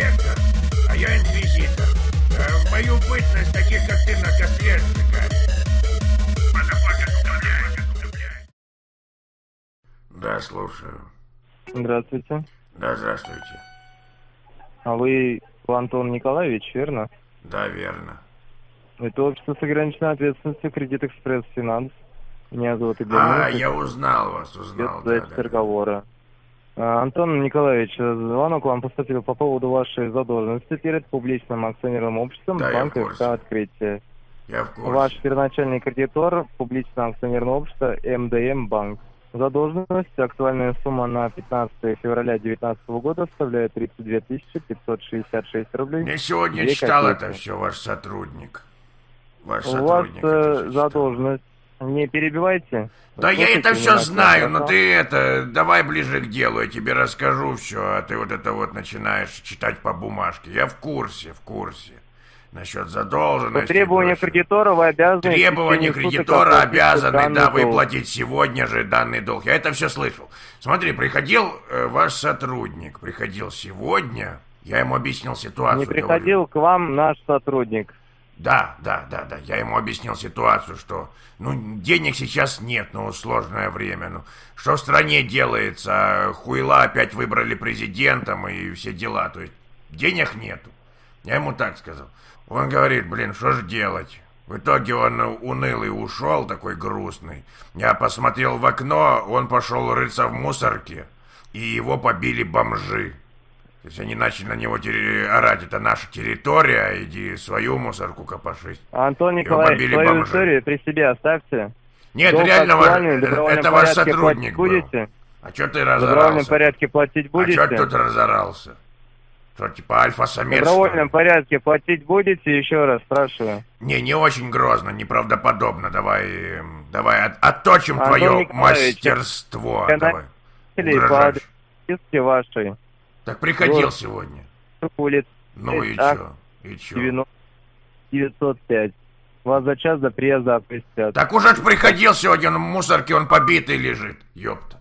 директор, а я инквизитор. В мою бытность таких, как ты, на котле сжигать. Да, слушаю. Здравствуйте. Да, здравствуйте. А вы Антон Николаевич, верно? Да, верно. Это общество с ограниченной ответственностью «Кредит Экспресс Финанс». Меня зовут Игорь Минусов. Я узнал вас, узнал. Это запись разговора. Антон Николаевич, звонок вам поступил по поводу вашей задолженности перед публичным акционерным обществом банка ФК «Открытие». Я в курсе. Ваш первоначальный кредитор публичного акционерного общества МДМ Банк. Задолженность, актуальная сумма на 15 февраля 2019 года составляет 32 566 рублей. Я сегодня читал это все, ваш сотрудник. Ваш У сотрудник. вас задолженность. Не перебивайте. Да я это все знаю, но ты давай ближе к делу, я тебе расскажу все, а ты вот это вот начинаешь читать по бумажке. Я в курсе. Насчет задолженности. По требованию кредитора вы обязаны... Требования кредитора обязаны, выплатить сегодня же данный долг. Я это все слышал. Смотри, приходил ваш сотрудник, приходил сегодня, я ему объяснил ситуацию. Не приходил к вам наш сотрудник. Да, я ему объяснил ситуацию, что, денег сейчас нет, сложное время, что в стране делается, хуйла опять выбрали президентом и все дела, то есть денег нету. Я ему так сказал. Он говорит, что же делать? В итоге он унылый ушел, такой грустный. Я посмотрел в окно, он пошел рыться в мусорке, и его побили бомжи. То есть они начали на него орать, это наша территория, иди свою мусорку копошись. Антон Николаевич, свою бомжи. Историю при себе оставьте. Нет, реально, это ваш сотрудник был. Будете? А что ты В разорался? добровольном порядке платить будете? А что ты тут разорался? Что, типа альфа-самец? В добровольном порядке платить будете? Еще раз спрашиваю. Не очень грозно, неправдоподобно. Давай отточим твое мастерство. Давай. Угрожаешь. Вашей. Так приходил сегодня. Улица. И чё? 905. Вас за час до приезда опустят. Так уже ж приходил сегодня, в мусорке он побитый лежит. Ёпта.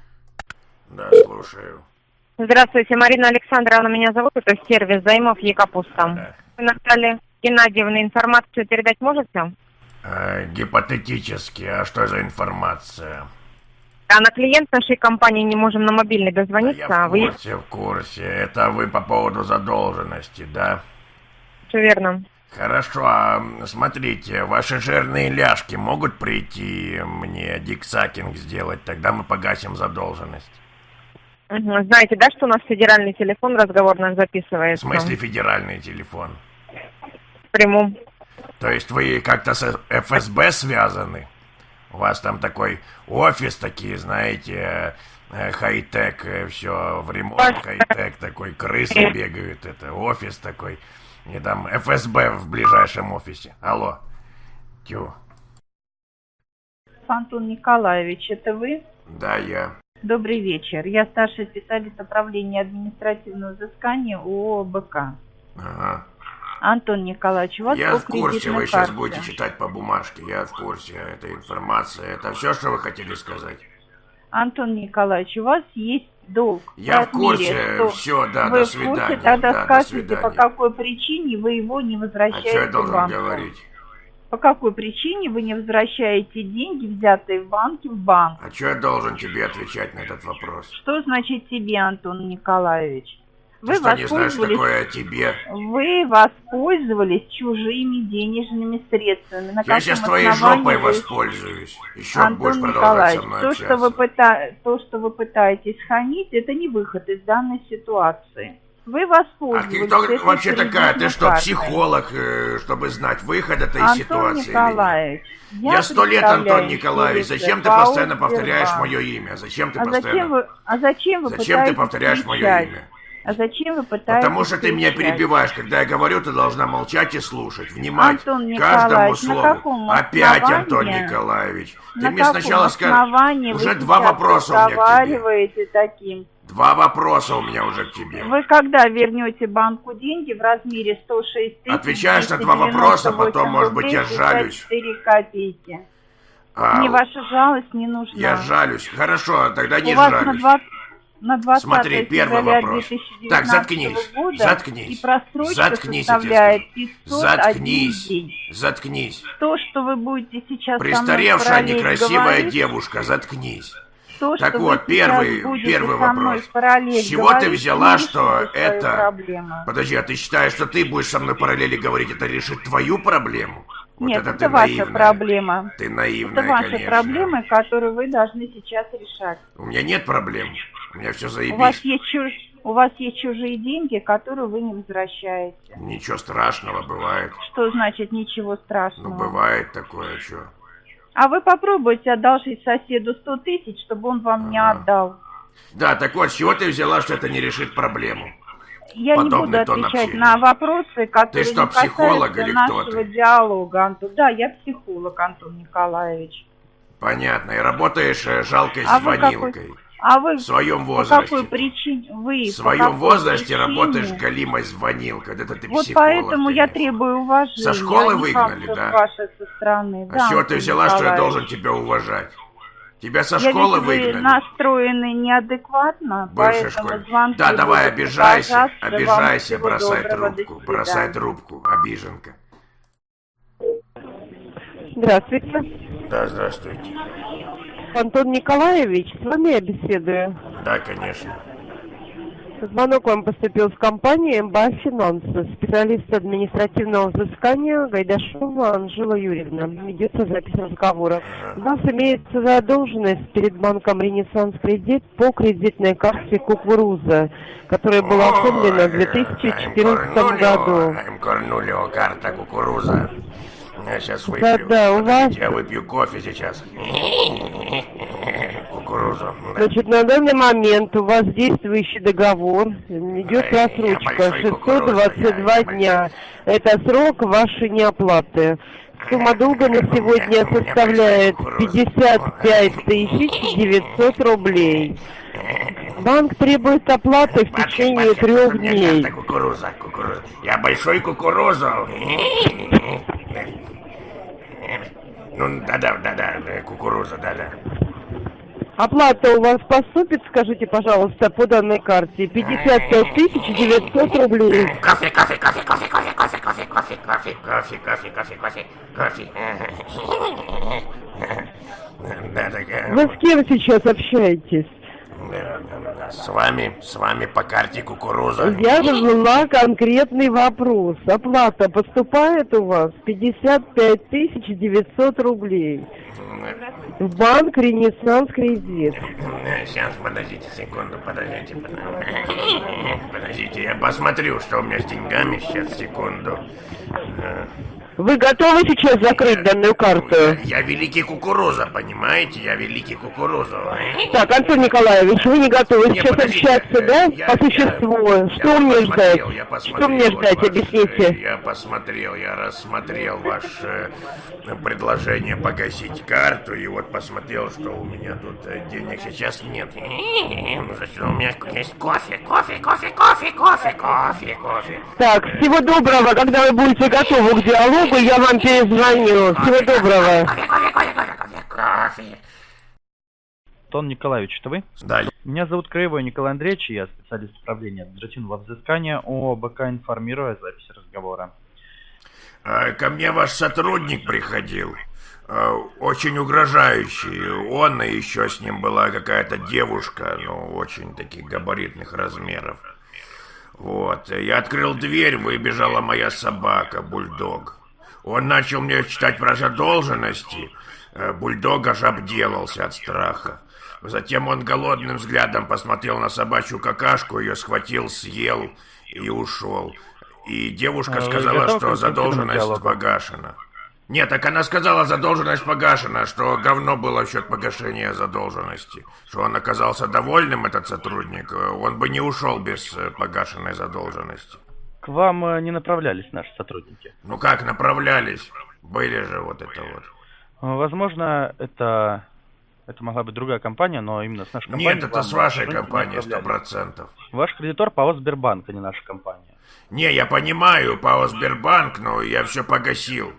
Да, слушаю. Здравствуйте, Марина Александровна, меня зовут, это сервис займов Екапуста. Да. Вы Наталья Геннадьевна информацию передать можете? Гипотетически, а что за информация? А на клиент нашей компании не можем на мобильный дозвониться. Да я в курсе. Это вы по поводу задолженности, да? Все верно. Хорошо, а смотрите, ваши жирные ляжки могут прийти мне диксакинг сделать, тогда мы погасим задолженность. Знаете, да, что у нас федеральный телефон, разговор наш записывается? В смысле федеральный телефон? В прямом. То есть вы как-то с ФСБ связаны? У вас там такой офис, такие, знаете, хай-тек, все в ремонт, хай-тек такой, крысы бегают, это офис такой. И там ФСБ в ближайшем офисе. Алло. Тю. Антон Николаевич, это вы? Да, я. Добрый вечер. Я старший специалист управления административного взыскания ООО БК. Ага. Антон Николаевич, у вас я по в курсе, вы карте. сейчас будете читать по бумажке. Я в курсе этой информации. Это все, что вы хотели сказать? Антон Николаевич, у вас есть долг. Я в курсе, все, да, вы до свидания. В курсе, тогда да, скажите, по какой причине вы его не возвращаете в банк. А что я должен банку? говорить? По какой причине вы не возвращаете деньги, взятые в банке, в банк? А что я должен тебе отвечать на этот вопрос? Что значит тебе, Антон Николаевич? Ты что, не знаешь, такое тебе? Вы воспользовались чужими денежными средствами. Я сейчас твоей жопой воспользуюсь. Еще Антон будешь продолжать Николаевич, со мной общаться. То, что вы пытаетесь хранить, это не выход из данной ситуации. Вы воспользовались. А кто вообще такая? Ты что, психолог, чтобы знать выход этой ситуации? Николаевич, я 100 лет, Антон Николаевич. Зачем ты постоянно повторяешь мое имя? Зачем ты повторяешь мое имя? А зачем вы пытаетесь? Потому что ты меня перебиваешь. Когда я говорю, ты должна молчать и слушать. Внимать Антон каждому слову. Опять, Антон Николаевич. Ты мне сначала скажи. Уже два вопроса у меня к тебе. Таким. Два вопроса у меня уже к тебе. Вы когда вернете банку деньги в размере 106 тысяч? Отвечаешь на два вопроса, потом, может быть, я жалюсь. 4 копейки. Мне ваша жалость не нужна. Я жалюсь. Хорошо, тогда не жалюсь. на 20 Смотри, первый февраля вопрос. 2019 Так, заткнись. года, Заткнись. и просрочка Заткнись, составляет я тебе 501 Заткнись. день. Заткнись. То, что вы будете сейчас Престаревшая, со мной параллель некрасивая говорить, девушка, заткнись. то, Так что вот, вы сейчас первый будете со мной вопрос. параллель С чего ты говорить, взяла, не что решите свою это... проблему. Подожди, а ты считаешь, что ты будешь со мной параллели говорить, это решит твою проблему? Вот Нет, это это ты ваша наивная. проблема. Ты наивная, Это ваши конечно. проблемы, которые вы должны сейчас решать. У меня нет проблем. У меня все заебись. У вас есть чужие деньги, которые вы не возвращаете. Ничего страшного бывает. Что значит ничего страшного? Ну, бывает такое, что. А вы попробуйте одолжить соседу 100 тысяч, чтобы он вам не отдал. Да, так вот, с чего ты взяла, что это не решит проблему? Я не буду Подобный тон отвечать общения. на вопросы, которые Ты что, не психолог касаются или кто нашего ты? диалога, Антон. Да, я психолог, Антон Николаевич. Понятно. И работаешь жалкой А вы звонилкой. А вы В своем по возрасте. какой причине? Вы В по своем какой возрасте причине? работаешь галимой звонилкой. Это ты Вот психолог. поэтому я конечно. требую уважения. Со школы а не выгнали, хамства да? вашей со стороны. А Да, с чего ты Антон взяла, что я Николаевич? должен тебя уважать? Тебя со Я школы вижу, вы выгнали? настроены неадекватно, Бывший поэтому школьник. звонки Да, давай, будут обижайся, продолжаться. Вам обижайся, всего бросай доброго, до трубку, бросай свидания. трубку, обиженка. Здравствуйте. Да, здравствуйте. Антон Николаевич, с вами я беседую. Да, конечно. Звонок вам поступил с компании МБА «Финансы». Специалист административного взыскания Гайдашова Анжела Юрьевна. Ведется запись разговора. У вас имеется задолженность перед банком «Ренессанс Кредит» по кредитной карте «Кукуруза», которая была оформлена в 2014 году. Корнулио, карта кукуруза. Я сейчас выпью. Да, у вас... Я выпью кофе сейчас. Кукурузу. Значит, на данный момент у вас действующий договор, идет просрочка 622 дня. Это срок вашей неоплаты. Сумма долга на сегодня составляет 55 900 рублей. Банк требует оплаты в течение 3 дней. Кукуруза. Я большой кукурузу. Ну, да, кукуруза, да. Оплата у вас поступит, скажите, пожалуйста, по данной карте. 55 900 рублей. Кофе. Да, такая. Вы с кем сейчас общаетесь? С вами по карте кукуруза. Я задала конкретный вопрос. Оплата поступает у вас 55 900 рублей. В банк «Ренессанс Кредит». Сейчас, подождите секунду, подождите, я посмотрю, что у меня с деньгами, сейчас, секунду. Вы готовы сейчас закрыть данную карту? Я великий кукуруза, понимаете? Я великий кукуруза. Так, Антон Николаевич, вы не готовы Не, сейчас подождите, общаться, да? По существу. Что мне ждать? Что мне ждать, объясните. Я рассмотрел ваше предложение погасить карту, и вот посмотрел, что у меня тут денег сейчас нет. Значит, у меня есть кофе. Так, всего доброго. Когда вы будете готовы к диалогу, я вам перезвоню. Всего доброго. Кофе. Антон Николаевич, это вы? Да. Меня зовут Краевой Николай Андреевич, я специалист управления административного взыскания ОБК, информирую о записи разговора. Ко мне ваш сотрудник приходил, очень угрожающий. Он и еще с ним была какая-то девушка, очень таких габаритных размеров. Вот, я открыл дверь, выбежала моя собака, бульдог. Он начал мне читать про задолженности. Бульдог аж обделался от страха. Затем он голодным взглядом посмотрел на собачью какашку, ее схватил, съел и ушел. И девушка сказала, что задолженность погашена. Нет, так она сказала, задолженность погашена, что говно было в счет погашения задолженности. Что он оказался довольным, этот сотрудник, он бы не ушел без погашенной задолженности. К вам не направлялись наши сотрудники? Ну как направлялись? Были же вот это вот. Возможно, это могла быть другая компания, но именно с нашей компанией... Нет, это с вашей компанией 100%. Ваш кредитор ПАО Сбербанк, а не наша компания. Не, я понимаю, ПАО Сбербанк, но я все погасил.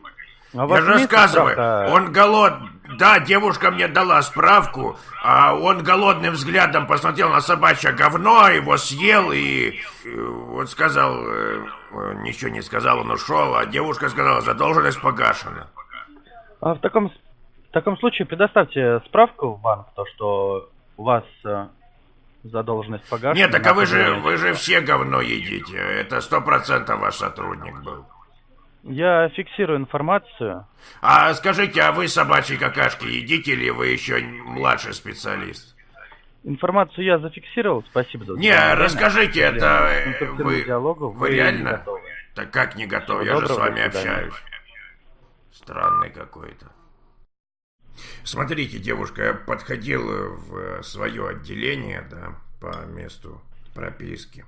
А у Я вас же имеется рассказываю, справка? он Да, девушка мне дала справку, а он голодным взглядом посмотрел на собачье говно, его съел и вот сказал, ничего не сказал, он ушел, а девушка сказала, задолженность погашена. А в таком случае предоставьте справку в банк, то, что у вас задолженность погашена. Нет, так а вы же все говно едите, это 100% ваш сотрудник был. Я фиксирую информацию. А скажите, а вы собачьи какашки едите или вы еще младший специалист? Информацию я зафиксировал, спасибо за Не, расскажите, это вы вы реально? не готовы. Так как не готов? Всего Я же с доброго, вами до свидания. общаюсь. Странный какой-то. Смотрите, девушка, я подходил в свое отделение, да, по месту прописки.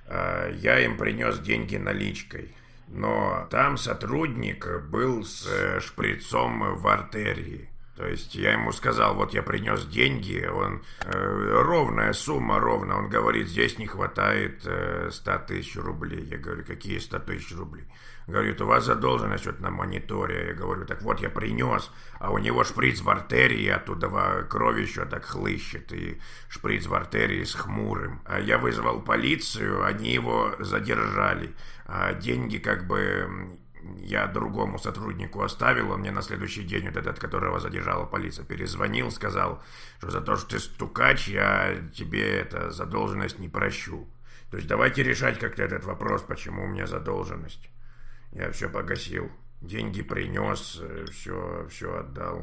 Я им принес деньги наличкой. Но там сотрудник был с шприцом в артерии. То есть я ему сказал, вот я принес деньги, он ровная сумма, ровно. Он говорит, здесь не хватает 100 тысяч рублей. Я говорю, какие 100 тысяч рублей? Говорит, у вас задолженность вот на мониторе. Я говорю, так вот я принес, а у него шприц в артерии, оттуда кровь еще так хлыщет, и шприц в артерии с хмурым. А я вызвал полицию, они его задержали. А деньги как бы я другому сотруднику оставил, он мне на следующий день, вот этот, которого задержала полиция, перезвонил, сказал, что за то, что ты стукач, я тебе это задолженность не прощу. То есть давайте решать как-то этот вопрос, почему у меня задолженность. Я все погасил, деньги принес, все отдал.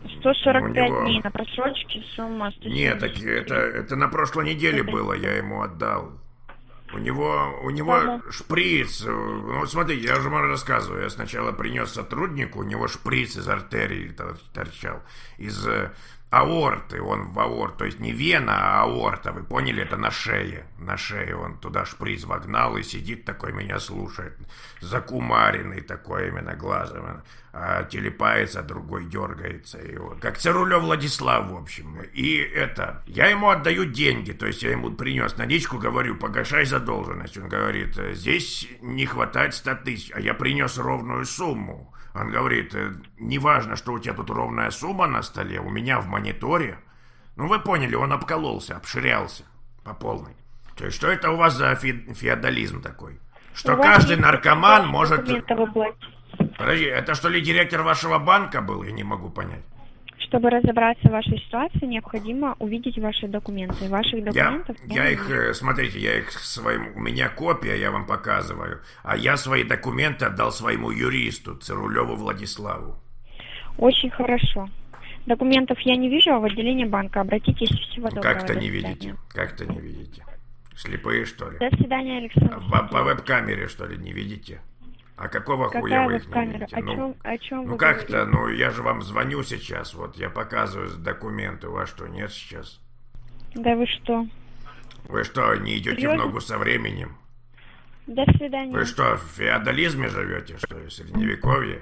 145 дней на просрочке, сумма 170. Нет, так это на прошлой неделе было, я ему отдал. У него шприц. Ну, вот смотрите, я уже вам рассказываю. Я сначала принес сотруднику, у него шприц из артерии торчал. Из аорты, он в аорт, то есть не вена, а аорта, вы поняли, это на шее. На шее он туда шприц вогнал и сидит такой, меня слушает. Закумаренный такой именно глазом. А телепается, другой дергается. И вот. Как Цирулев Владислав, в общем. И я ему отдаю деньги, то есть я ему принес наличку, говорю, погашай задолженность. Он говорит, здесь не хватает 100 тысяч, а я принес ровную сумму. Он говорит, неважно, что у тебя тут ровная сумма на столе, у меня в мониторе. Ну, вы поняли, он обкололся, обширялся по полной. То есть, что это у вас за феодализм такой? Что каждый наркоман может... Подожди, это что ли директор вашего банка был? Я не могу понять. Чтобы разобраться в вашей ситуации, необходимо увидеть ваши документы. Ваших документов... Смотрите, у меня копия, я вам показываю, а я свои документы отдал своему юристу, Цирулеву Владиславу. Очень хорошо. Документов я не вижу, а в отделении банка обратитесь, всего доброго. Как-то не видите, как-то не видите. Слепые, что ли? До свидания, Александр. По веб-камере, что ли, не видите? А какого хуя вы их не видите? О чем ну вы как-то, говорите? я же вам звоню сейчас, вот я показываю документы, у вас что, нет сейчас? Да вы что? Вы что, не идете Серьезно? в ногу со временем? До свидания. Вы что, в феодализме живете, что ли, в средневековье?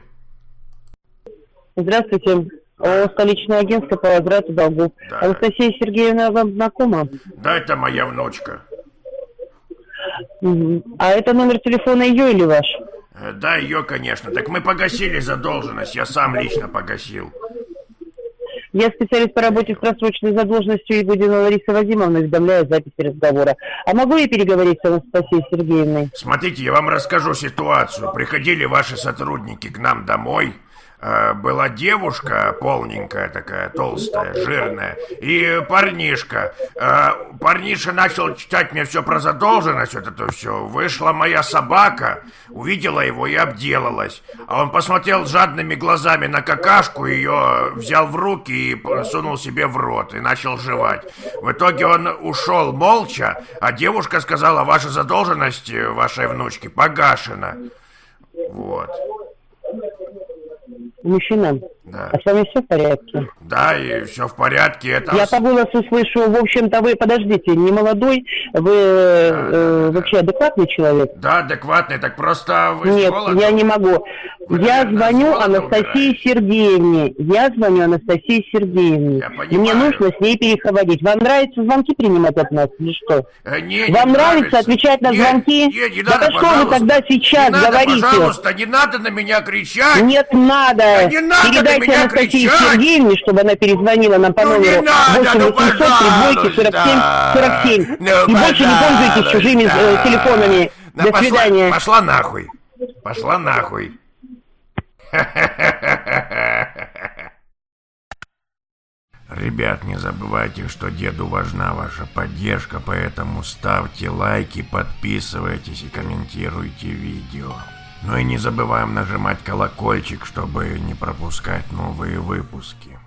Здравствуйте. Столичное агентство по возврату долгов. Да. Анастасия Сергеевна вам знакома? Да, это моя внучка. А это номер телефона ее или ваш? Да, ее, конечно. Так мы погасили задолженность, я сам лично погасил. Я специалист по работе с просроченной задолженностью Ягудина Лариса Вадимовна, уведомляю записи разговора. А могу я переговорить с Анастасией Сергеевной? Смотрите, я вам расскажу ситуацию. Приходили ваши сотрудники к нам домой. Была девушка полненькая такая, толстая, жирная, и парнишка. Парниша начал читать мне все про задолженность, вот это все. Вышла моя собака, увидела его и обделалась. А он посмотрел жадными глазами на какашку, ее взял в руки и сунул себе в рот и начал жевать. В итоге он ушел молча, а девушка сказала, ваша задолженность вашей внучки погашена. Вот. Мужчина, Да. а с вами все в порядке? Да, и все в порядке. Это... Я по голосу слышу, в общем-то, вы, подождите, не молодой, вы вообще адекватный человек? Да, адекватный, так просто вы с Нет, голоду? я не могу. Вы, Я наверное, звоню с голоду Анастасии умираете. Сергеевне. Я звоню Анастасии Сергеевне. Я понимаю. Мне нужно с ней переходить. Вам нравится звонки принимать от нас или что? Не Вам нравится нравится отвечать на Нет, звонки? Нет, не Да надо, что вы пожалуйста. тогда сейчас не надо, говорите? пожалуйста, не надо на меня кричать. Нет, надо. Да не надо на Передайте меня Анастасии кричать. Сергеевне, чтобы она перезвонила нам по Ну, не номеру надо, 8 ну, 800 3 47 47. Ну, И больше не пользуйтесь чужими телефонами. Да До свидания. Пошла нахуй. Пошла нахуй. Ребят, не забывайте, что деду важна ваша поддержка, поэтому ставьте лайки, подписывайтесь и комментируйте видео. Ну и не забываем нажимать колокольчик, чтобы не пропускать новые выпуски.